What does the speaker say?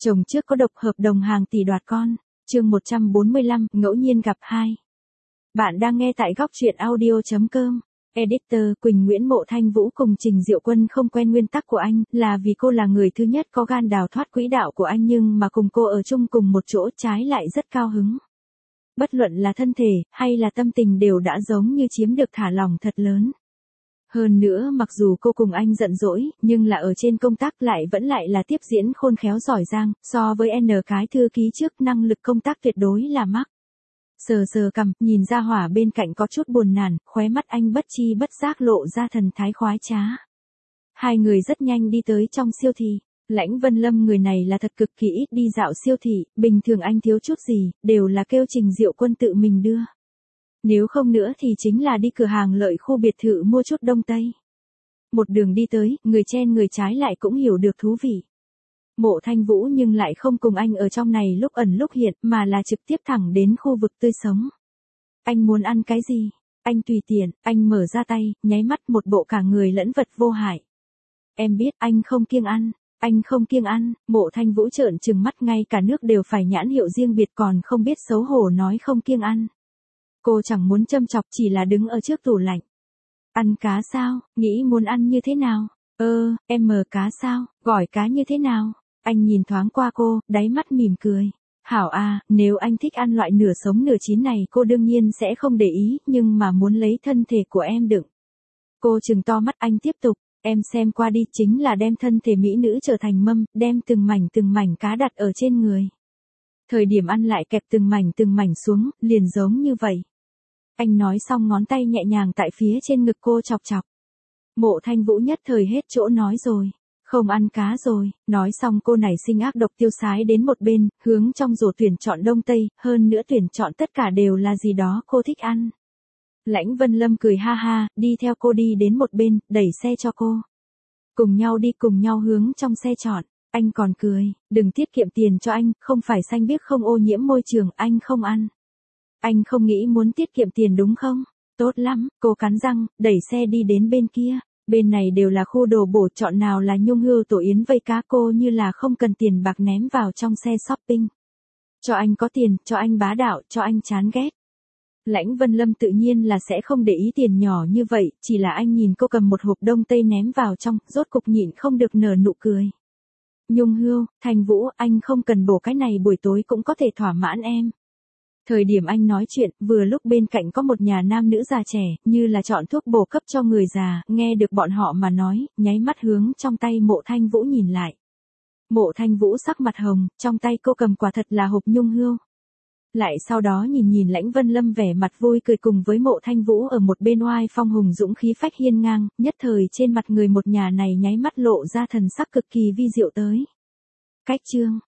Chồng trước có độc hợp đồng hàng tỷ đoạt con. Chương 145, ngẫu nhiên gặp hai. Bạn đang nghe tại góc truyện audio.com. Editor Quỳnh Nguyễn. Mộ Thanh Vũ cùng Trình Diệu Quân không quen nguyên tắc của anh, là vì cô là người thứ nhất có gan đào thoát quỹ đạo của anh, nhưng mà cùng cô ở chung cùng một chỗ trái lại rất cao hứng. Bất luận là thân thể, hay là tâm tình đều đã giống như chiếm được thả lỏng thật lớn. Hơn nữa mặc dù cô cùng anh giận dỗi, nhưng là ở trên công tác vẫn lại là tiếp diễn khôn khéo giỏi giang, so với N cái thư ký trước năng lực công tác tuyệt đối là mắc. Sờ sờ cằm, nhìn ra Hỏa bên cạnh có chút buồn nản, khóe mắt anh bất chi bất giác lộ ra thần thái khoái trá. Hai người rất nhanh đi tới trong siêu thị. Lãnh Vân Lâm người này là thật cực kỳ ít đi dạo siêu thị, bình thường anh thiếu chút gì, đều là kêu Trình Diệu Quân tự mình đưa. Nếu không nữa thì chính là đi cửa hàng Lợi khu biệt thự mua chút đông tây. Một đường đi tới, người chen người trái lại cũng hiểu được thú vị. Mộ Thanh Vũ nhưng lại không cùng anh ở trong này lúc ẩn lúc hiện, mà là trực tiếp thẳng đến khu vực tươi sống. Anh muốn ăn cái gì? Anh tùy tiện, anh mở ra tay, nháy mắt một bộ cả người lẫn vật vô hại. Em biết anh không kiêng ăn. Anh không kiêng ăn. Mộ Thanh Vũ trợn trừng mắt, ngay cả nước đều phải nhãn hiệu riêng biệt, còn không biết xấu hổ nói không kiêng ăn. Cô chẳng muốn châm chọc, chỉ là đứng ở trước tủ lạnh. Ăn cá sao? Nghĩ muốn ăn như thế nào? Em mờ cá sao? Gỏi cá như thế nào? Anh nhìn thoáng qua cô, đáy mắt mỉm cười. Hảo à, nếu anh thích ăn loại nửa sống nửa chín này cô đương nhiên sẽ không để ý, nhưng mà muốn lấy thân thể của em đựng. Cô trừng to mắt. Anh tiếp tục. Em xem qua đi, chính là đem thân thể mỹ nữ trở thành mâm, đem từng mảnh cá đặt ở trên người. Thời điểm ăn lại kẹp từng mảnh xuống, liền giống như vậy. Anh nói xong ngón tay nhẹ nhàng tại phía trên ngực cô chọc chọc. Mộ Thanh Vũ nhất thời hết chỗ nói rồi. Không ăn cá rồi. Nói xong cô nảy sinh ác độc tiêu sái đến một bên, hướng trong rổ tuyển chọn đông tây, hơn nữa tuyển chọn tất cả đều là gì đó cô thích ăn. Lãnh Vân Lâm cười ha ha, đi theo cô đi đến một bên, đẩy xe cho cô. Cùng nhau đi, cùng nhau hướng trong xe chọn. Anh còn cười, đừng tiết kiệm tiền cho anh, không phải xanh biếc không ô nhiễm môi trường, anh không ăn. Anh không nghĩ muốn tiết kiệm tiền đúng không? Tốt lắm, cô cắn răng, đẩy xe đi đến bên kia. Bên này đều là khu đồ bổ, chọn nào là nhung hươu tổ yến vây cá, cô như là không cần tiền bạc ném vào trong xe shopping. Cho anh có tiền, cho anh bá đạo, cho anh chán ghét. Lãnh Vân Lâm tự nhiên là sẽ không để ý tiền nhỏ như vậy, chỉ là anh nhìn cô cầm một hộp đông tây ném vào trong, rốt cục nhịn không được nở nụ cười. Nhung hươu, Thanh Vũ, anh không cần bổ cái này buổi tối cũng có thể thỏa mãn em. Thời điểm anh nói chuyện, vừa lúc bên cạnh có một nhà nam nữ già trẻ, như là chọn thuốc bổ cấp cho người già, nghe được bọn họ mà nói, nháy mắt hướng trong tay Mộ Thanh Vũ nhìn lại. Mộ Thanh Vũ sắc mặt hồng, trong tay cô cầm quả thật là hộp nhung hươu. Lại sau đó nhìn Lãnh Vân Lâm vẻ mặt vui cười cùng với Mộ Thanh Vũ ở một bên oai phong hùng dũng khí phách hiên ngang, nhất thời trên mặt người một nhà này nháy mắt lộ ra thần sắc cực kỳ vi diệu tới. Cách chương